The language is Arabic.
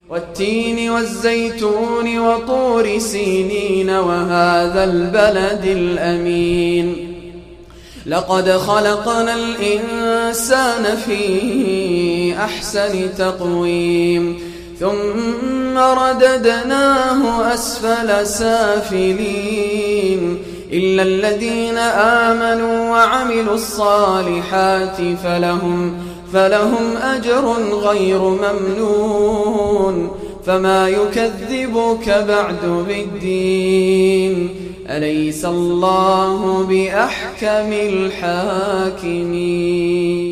والتين والزيتون وطور سينين وهذا البلد الأمين لقد خلقنا الإنسان في أحسن تقويم ثم رددناه أسفل سافلين إلا الذين آمنوا وعملوا الصالحات فلهم أجر غير ممنون فما يكذبك بعد بالدين أليس الله بأحكم الحاكمين.